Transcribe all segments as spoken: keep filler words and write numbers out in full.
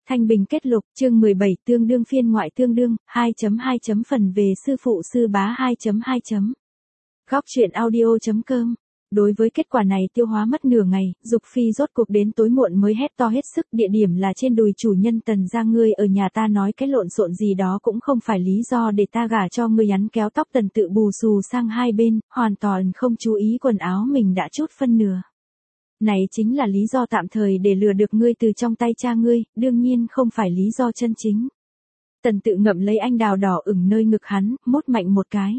Thanh Bình kết lục, chương mười bảy tương đương phiên ngoại tương đương, hai chấm hai chấm phần về sư phụ sư bá hai chấm hai chấm. Góc truyện audio.com. Đối với kết quả này tiêu hóa mất nửa ngày, Dục Phi rốt cuộc đến tối muộn mới hét to hết sức, địa điểm là trên đùi chủ nhân Tần gia, ngươi ở nhà ta nói cái lộn xộn gì đó cũng không phải lý do để ta gả cho ngươi. Hắn kéo tóc Tần Tự bù xù sang hai bên, hoàn toàn không chú ý quần áo mình đã chút phân nửa. Này chính là lý do tạm thời để lừa được ngươi từ trong tay cha ngươi, đương nhiên không phải lý do chân chính. Tần Tự ngậm lấy anh đào đỏ ửng nơi ngực hắn, mốt mạnh một cái.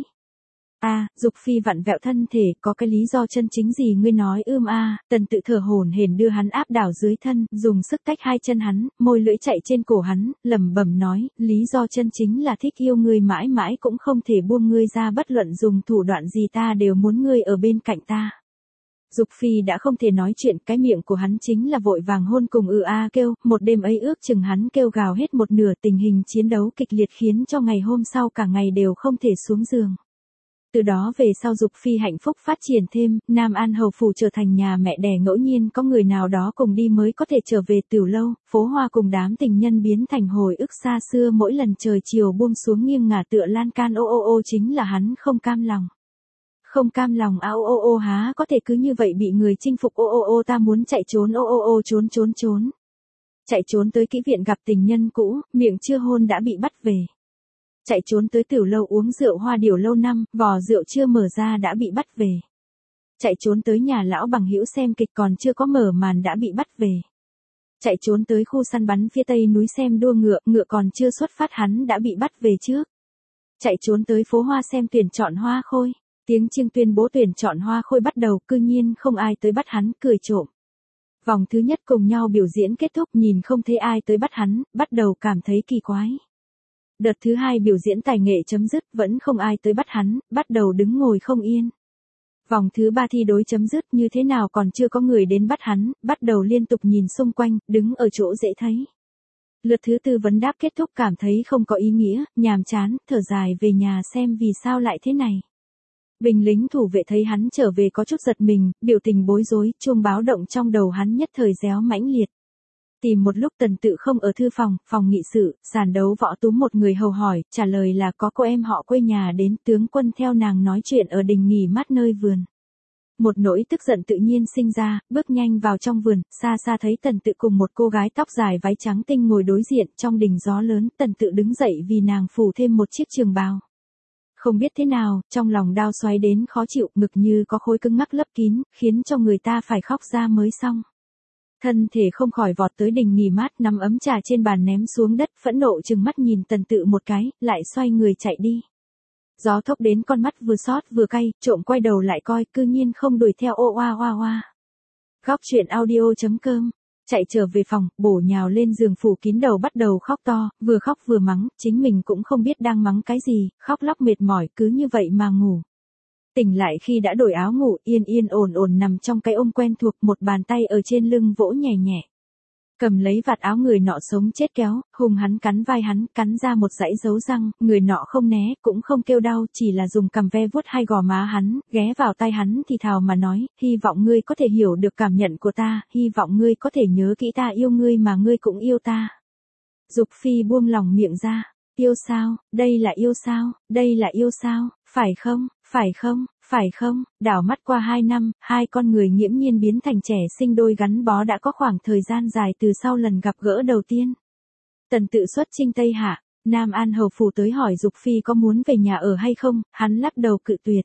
A, à, Dục Phi vặn vẹo thân thể, có cái lý do chân chính gì ngươi nói ưm a? À. Tần Tự thở hổn hển đưa hắn áp đảo dưới thân, dùng sức tách hai chân hắn, môi lưỡi chạy trên cổ hắn, lẩm bẩm nói, lý do chân chính là thích yêu ngươi mãi mãi cũng không thể buông ngươi ra, bất luận dùng thủ đoạn gì ta đều muốn ngươi ở bên cạnh ta. Dục Phi đã không thể nói chuyện, cái miệng của hắn chính là vội vàng hôn cùng ư a kêu, một đêm ấy ước chừng hắn kêu gào hết một nửa, tình hình chiến đấu kịch liệt khiến cho ngày hôm sau cả ngày đều không thể xuống giường. Từ đó về sau Dục Phi hạnh phúc phát triển thêm, Nam An hầu phủ trở thành nhà mẹ đẻ, ngẫu nhiên có người nào đó cùng đi mới có thể trở về Tiểu Lâu, phố hoa cùng đám tình nhân biến thành hồi ức xa xưa, mỗi lần trời chiều buông xuống nghiêng ngả tựa lan can ô ô ô chính là hắn không cam lòng. Không cam lòng ao ô ô há có thể cứ như vậy bị người chinh phục ô ô ô, ta muốn chạy trốn ô ô ô, trốn trốn trốn. Chạy trốn tới kỹ viện gặp tình nhân cũ, miệng chưa hôn đã bị bắt về. Chạy trốn tới Tiểu Lâu uống rượu Hoa Điểu lâu năm, vò rượu chưa mở ra đã bị bắt về. Chạy trốn tới nhà lão bằng hữu xem kịch còn chưa có mở màn đã bị bắt về. Chạy trốn tới khu săn bắn phía tây núi xem đua ngựa, ngựa còn chưa xuất phát hắn đã bị bắt về trước. Chạy trốn tới phố hoa xem tuyển chọn hoa khôi. Tiếng chiêng tuyên bố tuyển chọn hoa khôi bắt đầu, cư nhiên không ai tới bắt hắn, cười trộm. Vòng thứ nhất cùng nhau biểu diễn kết thúc, nhìn không thấy ai tới bắt hắn, bắt đầu cảm thấy kỳ quái. Đợt thứ hai biểu diễn tài nghệ chấm dứt, vẫn không ai tới bắt hắn, bắt đầu đứng ngồi không yên. Vòng thứ ba thi đối chấm dứt, như thế nào còn chưa có người đến bắt hắn, bắt đầu liên tục nhìn xung quanh, đứng ở chỗ dễ thấy. Lượt thứ tư vấn đáp kết thúc, cảm thấy không có ý nghĩa, nhàm chán, thở dài về nhà xem vì sao lại thế này. Binh lính thủ vệ thấy hắn trở về có chút giật mình, biểu tình bối rối, chuông báo động trong đầu hắn nhất thời réo mãnh liệt. Tìm một lúc Tần Tự không ở thư phòng, phòng nghị sự, sàn đấu võ túm một người hầu hỏi, trả lời là có cô em họ quê nhà đến, tướng quân theo nàng nói chuyện ở đình nghỉ mát nơi vườn. Một nỗi tức giận tự nhiên sinh ra, bước nhanh vào trong vườn, xa xa thấy Tần Tự cùng một cô gái tóc dài váy trắng tinh ngồi đối diện, trong đình gió lớn, Tần Tự đứng dậy vì nàng phủ thêm một chiếc trường bào. Không biết thế nào, trong lòng đau xoáy đến khó chịu, ngực như có khối cứng ngắc lấp kín, khiến cho người ta phải khóc ra mới xong. Thân thể không khỏi vọt tới đình nghỉ mát, nắm ấm trà trên bàn ném xuống đất, phẫn nộ trừng mắt nhìn Tần Tự một cái, lại xoay người chạy đi. Gió thốc đến con mắt vừa xót vừa cay, trộm quay đầu lại coi, cư nhiên không đuổi theo ô oa oa oa. Góc truyện audio.com. Chạy trở về phòng, bổ nhào lên giường phủ kín đầu bắt đầu khóc to, vừa khóc vừa mắng, chính mình cũng không biết đang mắng cái gì, khóc lóc mệt mỏi, cứ như vậy mà ngủ. Tỉnh lại khi đã đổi áo ngủ, yên yên ổn ổn nằm trong cái ôm quen thuộc, một bàn tay ở trên lưng vỗ nhẹ nhẹ. Cầm lấy vạt áo người nọ sống chết kéo, hùng hắn cắn vai hắn, cắn ra một dãy dấu răng, người nọ không né, cũng không kêu đau, chỉ là dùng cằm ve vuốt hai gò má hắn, ghé vào tai hắn thì thào mà nói, hy vọng ngươi có thể hiểu được cảm nhận của ta, hy vọng ngươi có thể nhớ kỹ ta yêu ngươi mà ngươi cũng yêu ta. Dục Phi buông lòng miệng ra, yêu sao, đây là yêu sao, đây là yêu sao, phải không, phải không, phải không, đảo mắt qua hai năm, hai con người nghiễm nhiên biến thành trẻ sinh đôi gắn bó đã có khoảng thời gian dài từ sau lần gặp gỡ đầu tiên. Tần Tự xuất chinh Tây Hạ, Nam An hầu phủ tới hỏi Dục Phi có muốn về nhà ở hay không, hắn lắc đầu cự tuyệt.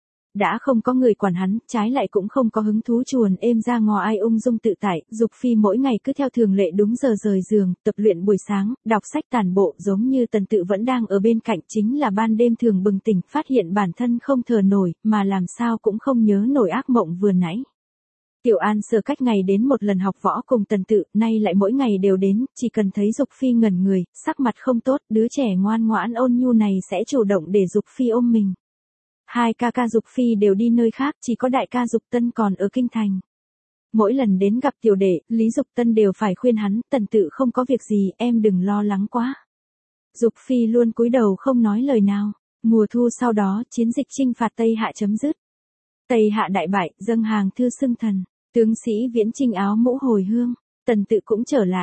Đã không có người quản hắn, trái lại cũng không có hứng thú chuồn êm ra ngò ai ung dung tự tại, Dục Phi mỗi ngày cứ theo thường lệ đúng giờ rời giường, tập luyện buổi sáng, đọc sách tản bộ, giống như Tần Tự vẫn đang ở bên cạnh, chính là ban đêm thường bừng tỉnh, phát hiện bản thân không thở nổi, mà làm sao cũng không nhớ nổi ác mộng vừa nãy. Tiểu An Sở cách ngày đến một lần học võ cùng Tần Tự, nay lại mỗi ngày đều đến, chỉ cần thấy Dục Phi ngẩn người, sắc mặt không tốt, đứa trẻ ngoan ngoãn ôn nhu này sẽ chủ động để Dục Phi ôm mình. Hai ca ca Dục Phi đều đi nơi khác, chỉ có đại ca Dục Tân còn ở kinh thành. Mỗi lần đến gặp tiểu đệ, Lý Dục Tân đều phải khuyên hắn, Tần Tự không có việc gì, em đừng lo lắng quá. Dục Phi luôn cúi đầu không nói lời nào. Mùa thu sau đó, chiến dịch chinh phạt Tây Hạ chấm dứt. Tây Hạ đại bại, dâng hàng thư xưng thần, tướng sĩ Viễn Chinh áo mũ hồi hương, Tần Tự cũng trở lại.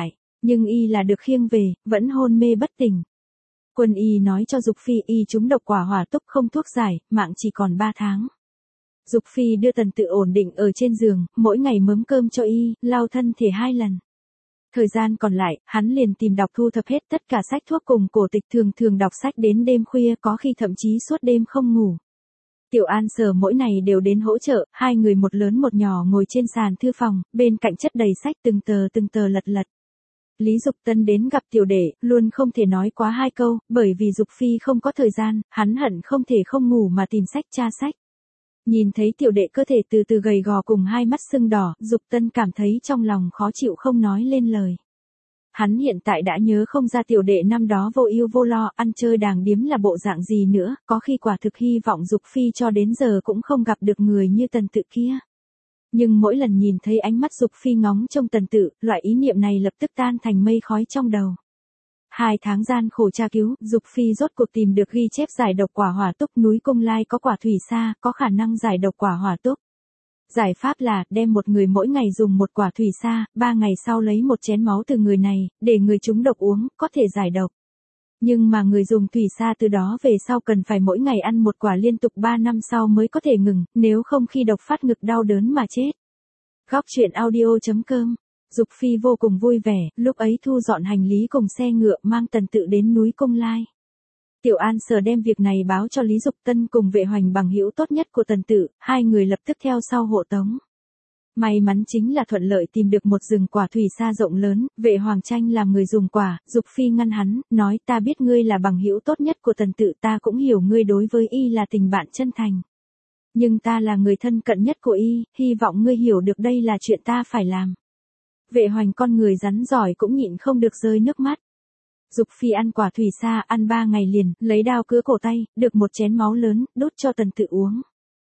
Nhưng y là được khiêng về, vẫn hôn mê bất tỉnh. Quân y nói cho Dục Phi y trúng độc quả hỏa túc không thuốc giải, mạng chỉ còn ba tháng. Dục Phi đưa Tần Tự ổn định ở trên giường, mỗi ngày mớm cơm cho y, lau thân thể hai lần. Thời gian còn lại, hắn liền tìm đọc thu thập hết tất cả sách thuốc cùng cổ tịch, thường thường đọc sách đến đêm khuya, có khi thậm chí suốt đêm không ngủ. Tiểu An Sở mỗi ngày đều đến hỗ trợ, hai người một lớn một nhỏ ngồi trên sàn thư phòng, bên cạnh chất đầy sách từng tờ từng tờ lật lật. Lý Dục Tân đến gặp tiểu đệ, luôn không thể nói quá hai câu, bởi vì Dục Phi không có thời gian, hắn hận không thể không ngủ mà tìm sách tra sách. Nhìn thấy tiểu đệ cơ thể từ từ gầy gò cùng hai mắt sưng đỏ, Dục Tân cảm thấy trong lòng khó chịu không nói lên lời. Hắn hiện tại đã nhớ không ra tiểu đệ năm đó vô ưu vô lo, ăn chơi đàng điếm là bộ dạng gì nữa, có khi quả thực hy vọng Dục Phi cho đến giờ cũng không gặp được người như Tần Tự kia. Nhưng mỗi lần nhìn thấy ánh mắt Dục Phi ngóng trông Tần Tự, loại ý niệm này lập tức tan thành mây khói trong đầu. Hai tháng gian khổ tra cứu, Dục Phi rốt cuộc tìm được ghi chép giải độc quả hỏa túc, núi Cung Lai có quả thủy sa, có khả năng giải độc quả hỏa túc. Giải pháp là, đem một người mỗi ngày dùng một quả thủy sa, ba ngày sau lấy một chén máu từ người này, để người trúng độc uống, có thể giải độc. Nhưng mà người dùng thủy sa từ đó về sau cần phải mỗi ngày ăn một quả liên tục ba năm sau mới có thể ngừng, nếu không khi độc phát ngực đau đớn mà chết. Góc truyện audio chấm com. Dục Phi vô cùng vui vẻ, lúc ấy thu dọn hành lý cùng xe ngựa mang Tần Tự đến núi Cung Lai. Tiểu An Sở đem việc này báo cho Lý Dục Tân cùng Vệ Hoành bằng hữu tốt nhất của Tần Tự, hai người lập tức theo sau hộ tống. May mắn chính là thuận lợi tìm được một rừng quả thủy sa rộng lớn, Vệ Hoàng tranh làm người dùng quả, Dục Phi ngăn hắn, nói ta biết ngươi là bằng hữu tốt nhất của Tần Tự, ta cũng hiểu ngươi đối với y là tình bạn chân thành. Nhưng ta là người thân cận nhất của y, hy vọng ngươi hiểu được đây là chuyện ta phải làm. Vệ Hoành con người rắn giỏi cũng nhịn không được rơi nước mắt. Dục Phi ăn quả thủy sa, ăn ba ngày liền, lấy đao cứa cổ tay, được một chén máu lớn, đút cho Tần Tự uống.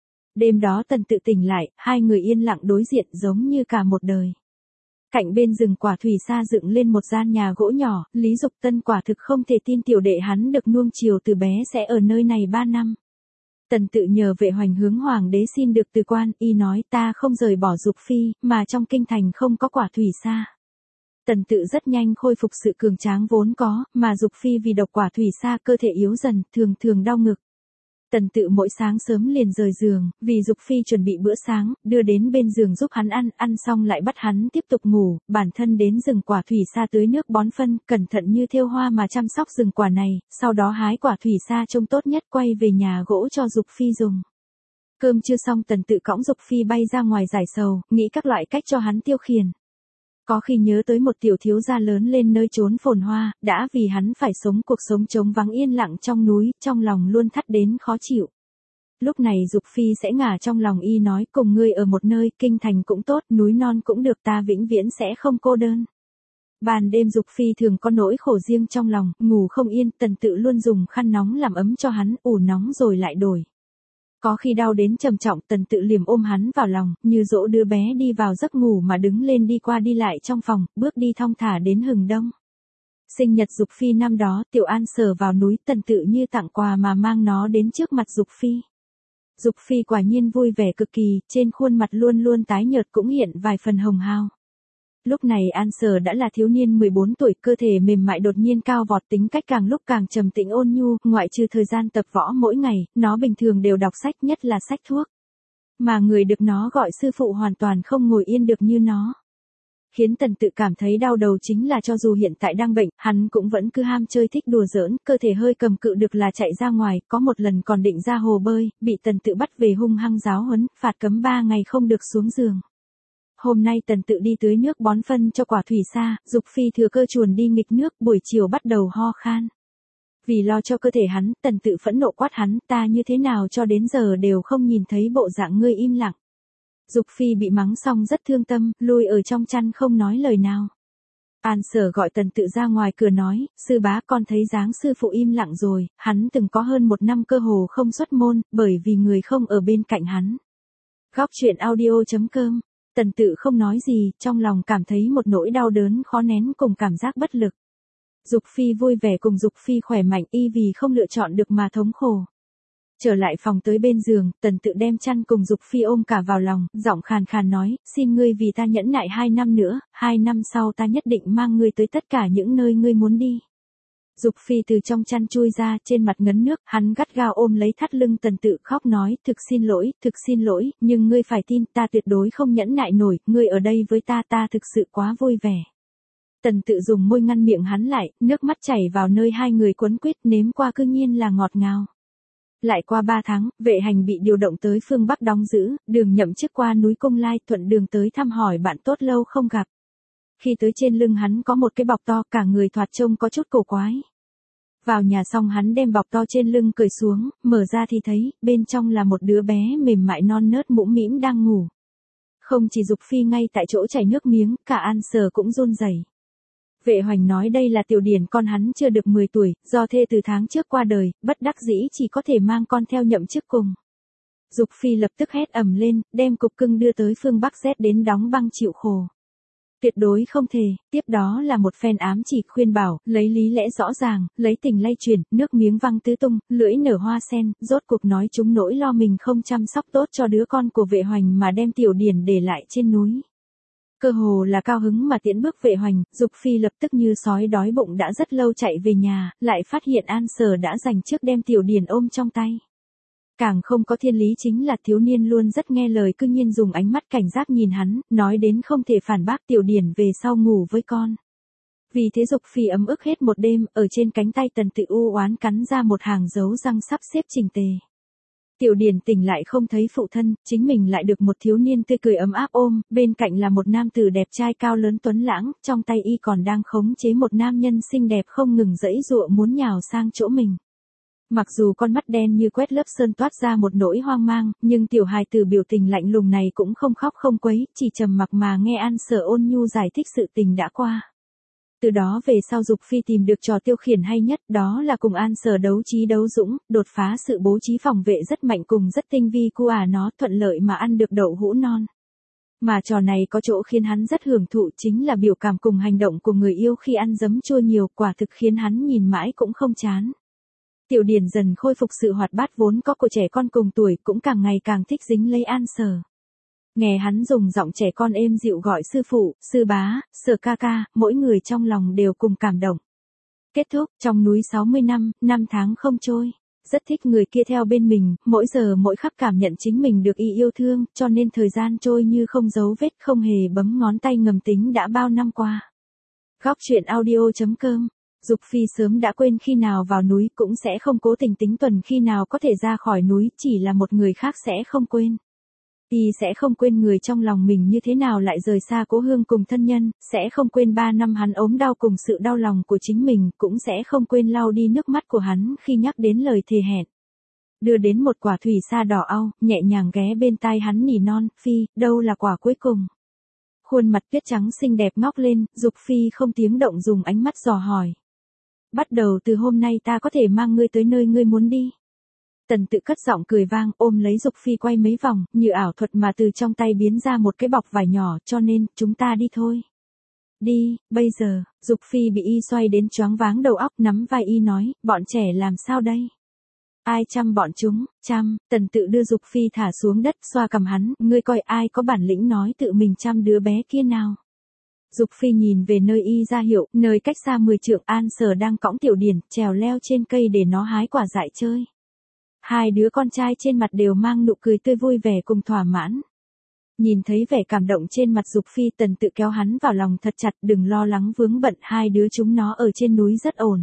Đêm đó Tần Tự tỉnh lại, hai người yên lặng đối diện giống như cả một đời. Cạnh bên rừng quả thủy sa dựng lên một gian nhà gỗ nhỏ, Lý Dục Tân quả thực không thể tin tiểu đệ hắn được nuông chiều từ bé sẽ ở nơi này ba năm. Tần Tự nhờ Vệ Hoành hướng hoàng đế xin được từ quan, y nói ta không rời bỏ Dục Phi, mà trong kinh thành không có quả thủy sa. Tần Tự rất nhanh khôi phục sự cường tráng vốn có, mà Dục Phi vì độc quả thủy sa cơ thể yếu dần, thường thường đau ngực. Tần Tự mỗi sáng sớm liền rời giường, vì Dục Phi chuẩn bị bữa sáng, đưa đến bên giường giúp hắn ăn, ăn xong lại bắt hắn tiếp tục ngủ, bản thân đến rừng quả thủy sa tưới nước bón phân, cẩn thận như thêu hoa mà chăm sóc rừng quả này, sau đó hái quả thủy sa trông tốt nhất quay về nhà gỗ cho Dục Phi dùng. Cơm chưa xong Tần Tự cõng Dục Phi bay ra ngoài giải sầu, nghĩ các loại cách cho hắn tiêu khiển. Có khi nhớ tới một tiểu thiếu gia lớn lên nơi chốn phồn hoa, đã vì hắn phải sống cuộc sống trống vắng yên lặng trong núi, trong lòng luôn thắt đến khó chịu. Lúc này Dục Phi sẽ ngả trong lòng y nói, cùng ngươi ở một nơi, kinh thành cũng tốt, núi non cũng được, ta vĩnh viễn sẽ không cô đơn. Ban đêm Dục Phi thường có nỗi khổ riêng trong lòng, ngủ không yên, Tần Tự luôn dùng khăn nóng làm ấm cho hắn, ủ nóng rồi lại đổi. Có khi đau đến trầm trọng, Tần Tự liềm ôm hắn vào lòng, như dỗ đứa bé đi vào giấc ngủ mà đứng lên đi qua đi lại trong phòng, bước đi thong thả đến hừng đông. Sinh nhật Dục Phi năm đó, Tiểu An Sở vào núi, Tần Tự như tặng quà mà mang nó đến trước mặt Dục Phi. Dục Phi quả nhiên vui vẻ cực kỳ, trên khuôn mặt luôn luôn tái nhợt cũng hiện vài phần hồng hào. Lúc này An Sở đã là thiếu niên mười bốn tuổi, cơ thể mềm mại đột nhiên cao vọt, tính cách càng lúc càng trầm tĩnh ôn nhu, ngoại trừ thời gian tập võ mỗi ngày, nó bình thường đều đọc sách, nhất là sách thuốc. Mà người được nó gọi sư phụ hoàn toàn không ngồi yên được như nó. Khiến Tần Tự cảm thấy đau đầu chính là cho dù hiện tại đang bệnh, hắn cũng vẫn cứ ham chơi thích đùa giỡn, cơ thể hơi cầm cự được là chạy ra ngoài, có một lần còn định ra hồ bơi, bị Tần Tự bắt về hung hăng giáo huấn, phạt cấm ba ngày không được xuống giường. Hôm nay Tần Tự đi tưới nước bón phân cho quả thủy sa, Dục Phi thừa cơ chuồn đi nghịch nước, buổi chiều bắt đầu ho khan. Vì lo cho cơ thể hắn, Tần Tự phẫn nộ quát hắn, ta như thế nào cho đến giờ đều không nhìn thấy bộ dạng ngươi im lặng. Dục Phi bị mắng xong rất thương tâm, lui ở trong chăn không nói lời nào. An Sở gọi Tần Tự ra ngoài cửa nói, sư bá con thấy dáng sư phụ im lặng rồi, hắn từng có hơn một năm cơ hồ không xuất môn, bởi vì người không ở bên cạnh hắn. Góc truyện audio chấm com. Tần Tự không nói gì, trong lòng cảm thấy một nỗi đau đớn khó nén cùng cảm giác bất lực. Dục Phi vui vẻ cùng Dục Phi khỏe mạnh, y vì không lựa chọn được mà thống khổ. Trở lại phòng tới bên giường, Tần Tự đem chăn cùng Dục Phi ôm cả vào lòng, giọng khàn khàn nói, xin ngươi vì ta nhẫn nại hai năm nữa, hai năm sau ta nhất định mang ngươi tới tất cả những nơi ngươi muốn đi. Dục Phi từ trong chăn chui ra, trên mặt ngấn nước, hắn gắt gao ôm lấy thắt lưng Tần Tự khóc nói, thực xin lỗi, thực xin lỗi, nhưng ngươi phải tin, ta tuyệt đối không nhẫn nại nổi, ngươi ở đây với ta ta thực sự quá vui vẻ. Tần Tự dùng môi ngăn miệng hắn lại, nước mắt chảy vào nơi hai người quấn quýt, nếm qua cư nhiên là ngọt ngào. Lại qua ba tháng, Vệ Hành bị điều động tới phương Bắc đóng giữ, Đường nhậm chức qua núi Cung Lai, thuận đường tới thăm hỏi bạn tốt lâu không gặp. Khi tới trên lưng hắn có một cái bọc to, cả người thoạt trông có chút cổ quái. Vào nhà xong hắn đem bọc to trên lưng cởi xuống, mở ra thì thấy, bên trong là một đứa bé mềm mại non nớt mũm mĩm đang ngủ. Không chỉ Dục Phi ngay tại chỗ chảy nước miếng, cả An Sở cũng run rẩy. Vệ Hoành nói đây là Tiểu Điển, con hắn chưa được mười tuổi, do thê từ tháng trước qua đời, bất đắc dĩ chỉ có thể mang con theo nhậm chức cùng. Dục Phi lập tức hét ầm lên, đem cục cưng đưa tới phương Bắc rét đến đóng băng chịu khổ. Tuyệt đối không thể, tiếp đó là một phen ám chỉ khuyên bảo, lấy lý lẽ rõ ràng, lấy tình lay truyền, nước miếng văng tứ tung, lưỡi nở hoa sen, rốt cuộc nói chúng nỗi lo mình không chăm sóc tốt cho đứa con của Vệ Hoành mà đem Tiểu Điển để lại trên núi. Cơ hồ là cao hứng mà tiễn bước Vệ Hoành, Dục Phi lập tức như sói đói bụng đã rất lâu chạy về nhà, lại phát hiện An Sở đã dành trước đem Tiểu Điển ôm trong tay. Càng không có thiên lý chính là thiếu niên luôn rất nghe lời cư nhiên dùng ánh mắt cảnh giác nhìn hắn, nói đến không thể phản bác Tiểu Điển về sau ngủ với con. Vì thế Dục Phi ấm ức hết một đêm, ở trên cánh tay Tần Tự u oán cắn ra một hàng dấu răng sắp xếp chỉnh tề. Tiểu Điển tỉnh lại không thấy phụ thân, chính mình lại được một thiếu niên tươi cười ấm áp ôm, bên cạnh là một nam tử đẹp trai cao lớn tuấn lãng, trong tay y còn đang khống chế một nam nhân xinh đẹp không ngừng giãy giụa muốn nhào sang chỗ mình. Mặc dù con mắt đen như quét lớp sơn toát ra một nỗi hoang mang, nhưng tiểu hài tử biểu tình lạnh lùng này cũng không khóc không quấy, chỉ trầm mặc mà nghe An Sở ôn nhu giải thích sự tình đã qua. Từ đó về sau Dục Phi tìm được trò tiêu khiển hay nhất, đó là cùng An Sở đấu trí đấu dũng, đột phá sự bố trí phòng vệ rất mạnh cùng rất tinh vi cu à nó thuận lợi mà ăn được đậu hũ non. Mà trò này có chỗ khiến hắn rất hưởng thụ chính là biểu cảm cùng hành động của người yêu khi ăn giấm chua nhiều, quả thực khiến hắn nhìn mãi cũng không chán. Tiểu Điển dần khôi phục sự hoạt bát vốn có của trẻ con cùng tuổi, cũng càng ngày càng thích dính lấy An Sở. Nghe hắn dùng giọng trẻ con êm dịu gọi sư phụ, sư bá, Sở ca ca, mỗi người trong lòng đều cùng cảm động. Kết thúc, trong núi sáu mươi năm, năm tháng không trôi. Rất thích người kia theo bên mình, mỗi giờ mỗi khắc cảm nhận chính mình được y yêu thương, cho nên thời gian trôi như không dấu vết, không hề bấm ngón tay ngầm tính đã bao năm qua. Góc truyện audio chấm com. Dục Phi sớm đã quên khi nào vào núi, cũng sẽ không cố tình tính tuần khi nào có thể ra khỏi núi, chỉ là một người khác sẽ không quên. Y sẽ không quên người trong lòng mình như thế nào lại rời xa cố hương cùng thân nhân, sẽ không quên ba năm hắn ốm đau cùng sự đau lòng của chính mình, cũng sẽ không quên lau đi nước mắt của hắn khi nhắc đến lời thề hẹn. Đưa đến một quả thủy sa đỏ au, nhẹ nhàng ghé bên tai hắn nỉ non, Phi, đâu là quả cuối cùng? Khuôn mặt tuyết trắng xinh đẹp ngóc lên, Dục Phi không tiếng động dùng ánh mắt dò hỏi. Bắt đầu từ hôm nay ta có thể mang ngươi tới nơi ngươi muốn đi. Tần Tự cất giọng cười vang, ôm lấy Dục Phi quay mấy vòng, như ảo thuật mà từ trong tay biến ra một cái bọc vải nhỏ, cho nên, chúng ta đi thôi. Đi, bây giờ, Dục Phi bị y xoay đến choáng váng đầu óc, nắm vai y nói, bọn trẻ làm sao đây? Ai chăm bọn chúng, chăm, Tần Tự đưa Dục Phi thả xuống đất, xoa cằm hắn, ngươi coi ai có bản lĩnh nói tự mình chăm đứa bé kia nào. Dục Phi nhìn về nơi y ra hiệu, nơi cách xa mười trượng, An Sở đang cõng Tiểu Điển, trèo leo trên cây để nó hái quả dại chơi. Hai đứa con trai trên mặt đều mang nụ cười tươi vui vẻ cùng thỏa mãn. Nhìn thấy vẻ cảm động trên mặt Dục Phi, Tần Tự kéo hắn vào lòng thật chặt, đừng lo lắng vướng bận, hai đứa chúng nó ở trên núi rất ổn.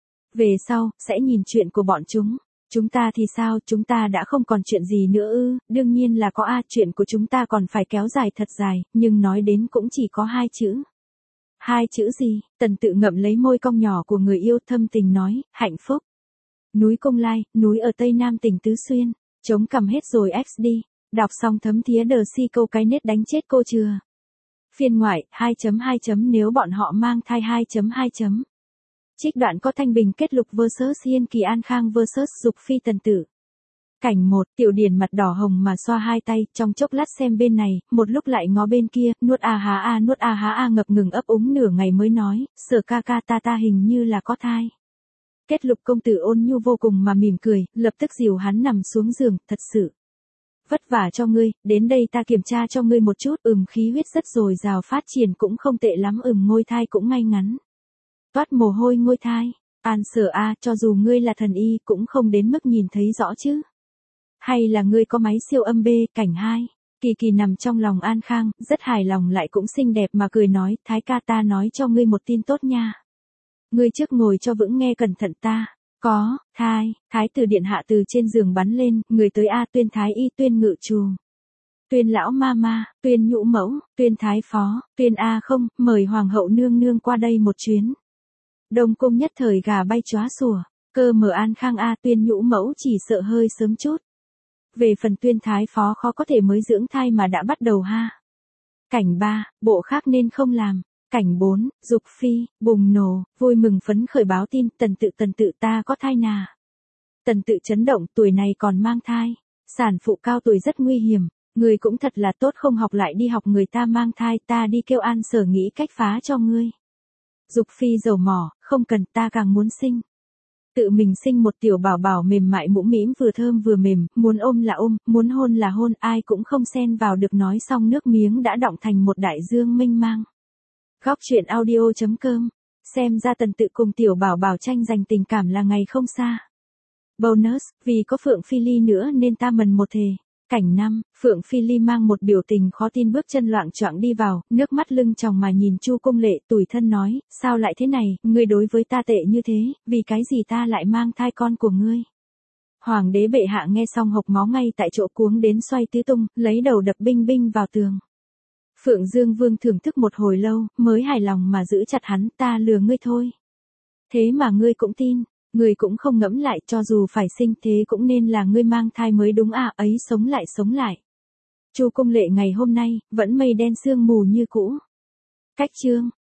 Về sau, sẽ nhìn chuyện của bọn chúng. Chúng ta thì sao, chúng ta đã không còn chuyện gì nữa ư, đương nhiên là có a, chuyện của chúng ta còn phải kéo dài thật dài, nhưng nói đến cũng chỉ có hai chữ. Hai chữ gì? Tần Tự ngậm lấy môi cong nhỏ của người yêu thâm tình nói, hạnh phúc. Núi Cung Lai, núi ở Tây Nam tỉnh Tứ Xuyên, chống cằm hết rồi x đi, đọc xong thấm thía đờ si câu cái nết đánh chết cô chưa. Phiên ngoại, hai chấm hai chấm nếu bọn họ mang thai hai chấm hai chấm. Trích đoạn có Thanh Bình kết lục versus Hiên Kỳ An Khang versus Dục Phi Tần Tự. Cảnh một, Tiểu Điển mặt đỏ hồng mà xoa hai tay, trong chốc lát xem bên này, một lúc lại ngó bên kia, nuốt a há a nuốt a há a ngập ngừng ấp úng nửa ngày mới nói, Sở ca ca ta ta hình như là có thai. Kết Lục công tử ôn nhu vô cùng mà mỉm cười, lập tức dìu hắn nằm xuống giường, thật sự. Vất vả cho ngươi, đến đây ta kiểm tra cho ngươi một chút, ừm khí huyết rất dồi dào phát triển cũng không tệ lắm, ừm ngôi thai cũng ngay ngắn. Toát mồ hôi ngôi thai, An Sở a, cho dù ngươi là thần y cũng không đến mức nhìn thấy rõ chứ. Hay là ngươi có máy siêu âm B, cảnh hai. Kỳ Kỳ nằm trong lòng An Khang, rất hài lòng lại cũng xinh đẹp mà cười nói, Thái ca ta nói cho ngươi một tin tốt nha. Ngươi trước ngồi cho vững nghe cẩn thận ta. Có, thai, Thái tử điện hạ từ trên giường bắn lên, người tới A Tuyên Thái y Tuyên ngự trù. Tuyên lão ma ma, Tuyên nhũ mẫu, Tuyên thái phó, Tuyên A không, mời hoàng hậu nương nương qua đây một chuyến. Đông cung nhất thời gà bay chóa sủa, cơ mở An Khang A Tuyên nhũ mẫu chỉ sợ hơi sớm chút. Về phần Tuyên thái phó khó có thể mới dưỡng thai mà đã bắt đầu ha. Cảnh ba, bộ khác nên không làm. Cảnh bốn, dục phi, bùng nổ, vui mừng phấn khởi báo tin, tần tự tần tự ta có thai nà. Tần tự chấn động, tuổi này còn mang thai. Sản phụ cao tuổi rất nguy hiểm, người cũng thật là tốt không học lại đi học người ta mang thai, ta đi kêu An Sở nghĩ cách phá cho ngươi. Dục phi dầu mỏ, không cần, ta càng muốn sinh. Tự mình sinh một tiểu bảo bảo mềm mại mũm mĩm vừa thơm vừa mềm, muốn ôm là ôm, muốn hôn là hôn, ai cũng không xen vào được, nói xong nước miếng đã đọng thành một đại dương mênh mang. Góc truyện audio chấm com, xem ra tần tự cùng tiểu bảo bảo tranh giành tình cảm là ngày không xa. Bonus, vì có Phượng Phi Ly nữa nên ta mần một thề. Cảnh năm, Phượng Phi Ly mang một biểu tình khó tin bước chân loạng choạng đi vào, nước mắt lưng tròng mà nhìn Chu Cung Lệ, tủi thân nói, sao lại thế này, ngươi đối với ta tệ như thế, vì cái gì ta lại mang thai con của ngươi. Hoàng đế bệ hạ nghe xong hộc máu ngay tại chỗ, cuống đến xoay tứ tung, lấy đầu đập binh binh vào tường. Phượng Dương Vương thưởng thức một hồi lâu, mới hài lòng mà giữ chặt hắn, ta lừa ngươi thôi. Thế mà ngươi cũng tin, ngươi cũng không ngẫm lại, cho dù phải sinh thế cũng nên là ngươi mang thai mới đúng à, ấy sống lại sống lại. Chu Cung Lệ ngày hôm nay, vẫn mây đen sương mù như cũ. Cách chương.